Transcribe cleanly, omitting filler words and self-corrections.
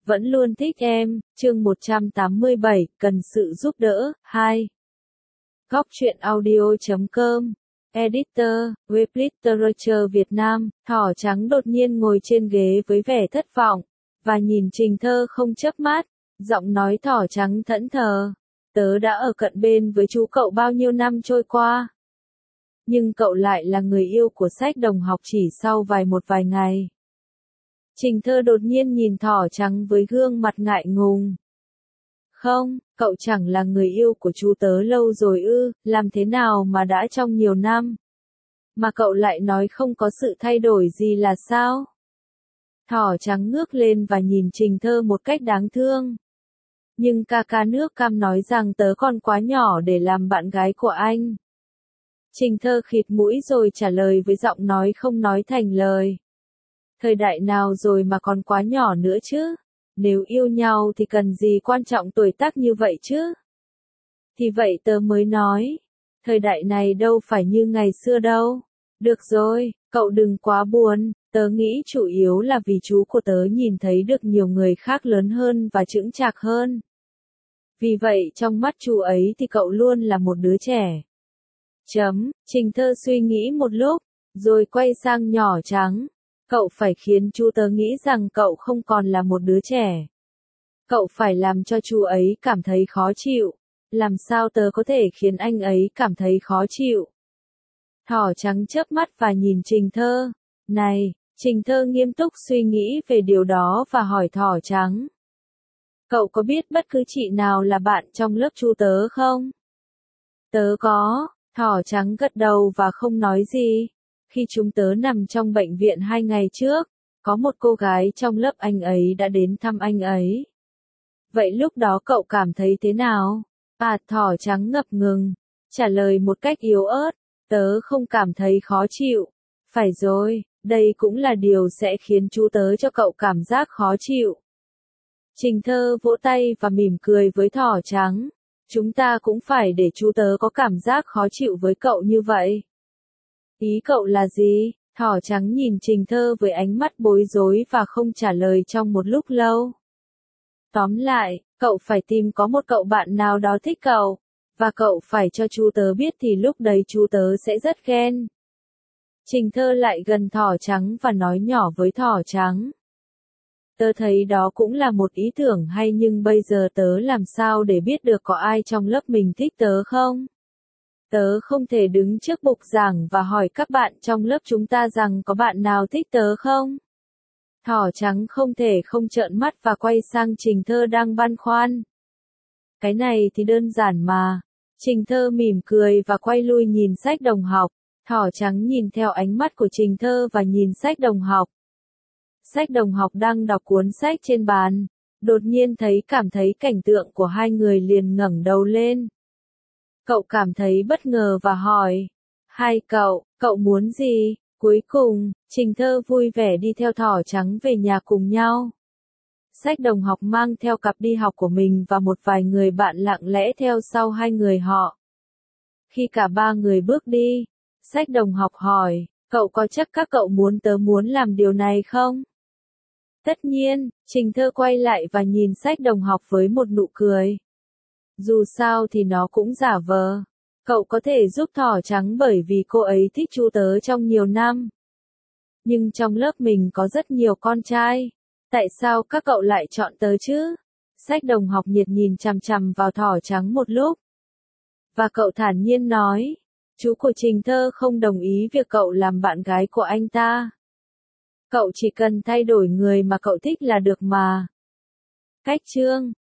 vẫn luôn thích em, chương 187, cần sự giúp đỡ, 2. Góc truyện audio.com, Editor, Web Literature Việt Nam, thỏ trắng đột nhiên ngồi trên ghế với vẻ thất vọng, và nhìn Trình Thơ không chớp mắt, giọng nói thỏ trắng thẫn thờ. Tớ đã ở cận bên với chú cậu bao nhiêu năm trôi qua. Nhưng cậu lại là người yêu của sách đồng học chỉ sau một vài ngày. Trình Thơ đột nhiên nhìn thỏ trắng với gương mặt ngại ngùng. Không, cậu chẳng là người yêu của chú tớ lâu rồi ư, làm thế nào mà đã trong nhiều năm. Mà cậu lại nói không có sự thay đổi gì là sao? Thỏ trắng ngước lên và nhìn Trình Thơ một cách đáng thương. Nhưng ca nước cam nói rằng tớ còn quá nhỏ để làm bạn gái của anh. Trình Thơ khịt mũi rồi trả lời với giọng nói không nói thành lời. Thời đại nào rồi mà còn quá nhỏ nữa chứ? Nếu yêu nhau thì cần gì quan trọng tuổi tác như vậy chứ? Thì vậy tớ mới nói. Thời đại này đâu phải như ngày xưa đâu. Được rồi, cậu đừng quá buồn. Tớ nghĩ chủ yếu là vì chú của tớ nhìn thấy được nhiều người khác lớn hơn và chững chạc hơn. Vì vậy trong mắt chú ấy thì cậu luôn là một đứa trẻ. Trình Thơ suy nghĩ một lúc, rồi quay sang nhỏ trắng. Cậu phải khiến chú tớ nghĩ rằng cậu không còn là một đứa trẻ. Cậu phải làm cho chú ấy cảm thấy khó chịu. Làm sao tớ có thể khiến anh ấy cảm thấy khó chịu? Thỏ trắng chớp mắt và nhìn Trình Thơ. Này, Trình Thơ nghiêm túc suy nghĩ về điều đó và hỏi thỏ trắng. Cậu có biết bất cứ chị nào là bạn trong lớp chú tớ không? Tớ có, thỏ trắng gật đầu và không nói gì. Khi chúng tớ nằm trong bệnh viện 2 ngày trước, có một cô gái trong lớp anh ấy đã đến thăm anh ấy. Vậy lúc đó cậu cảm thấy thế nào? Thỏ trắng ngập ngừng, trả lời một cách yếu ớt, tớ không cảm thấy khó chịu. Phải rồi, đây cũng là điều sẽ khiến chú tớ cho cậu cảm giác khó chịu. Trình Thơ vỗ tay và mỉm cười với thỏ trắng. Chúng ta cũng phải để chú tớ có cảm giác khó chịu với cậu như vậy. Ý cậu là gì? Thỏ trắng nhìn Trình Thơ với ánh mắt bối rối và không trả lời trong một lúc lâu. Tóm lại, cậu phải tìm có một cậu bạn nào đó thích cậu, và cậu phải cho chú tớ biết thì lúc đấy chú tớ sẽ rất ghen. Trình Thơ lại gần thỏ trắng và nói nhỏ với thỏ trắng. Tớ thấy đó cũng là một ý tưởng hay nhưng bây giờ tớ làm sao để biết được có ai trong lớp mình thích tớ không? Tớ không thể đứng trước bục giảng và hỏi các bạn trong lớp chúng ta rằng có bạn nào thích tớ không? Thỏ trắng không thể không trợn mắt và quay sang Trình Thơ đang băn khoăn. Cái này thì đơn giản mà. Trình Thơ mỉm cười và quay lui nhìn sách đồng học. Thỏ trắng nhìn theo ánh mắt của Trình Thơ và nhìn sách đồng học. Sách đồng học đang đọc cuốn sách trên bàn. Đột nhiên cảm thấy cảnh tượng của hai người liền ngẩng đầu lên. Cậu cảm thấy bất ngờ và hỏi. Hai cậu muốn gì? Cuối cùng, Trình Thơ vui vẻ đi theo thỏ trắng về nhà cùng nhau. Sách đồng học mang theo cặp đi học của mình và một vài người bạn lặng lẽ theo sau hai người họ. Khi cả ba người bước đi, sách đồng học hỏi, cậu có chắc các cậu tớ muốn làm điều này không? Tất nhiên, Trình Thơ quay lại và nhìn sách đồng học với một nụ cười. Dù sao thì nó cũng giả vờ. Cậu có thể giúp thỏ trắng bởi vì cô ấy thích chú tớ trong nhiều năm. Nhưng trong lớp mình có rất nhiều con trai. Tại sao các cậu lại chọn tớ chứ? Sách đồng học nhiệt nhìn chằm chằm vào thỏ trắng một lúc. Và cậu thản nhiên nói. Chú của Trình Thơ không đồng ý việc cậu làm bạn gái của anh ta. Cậu chỉ cần thay đổi người mà cậu thích là được mà. Cách chương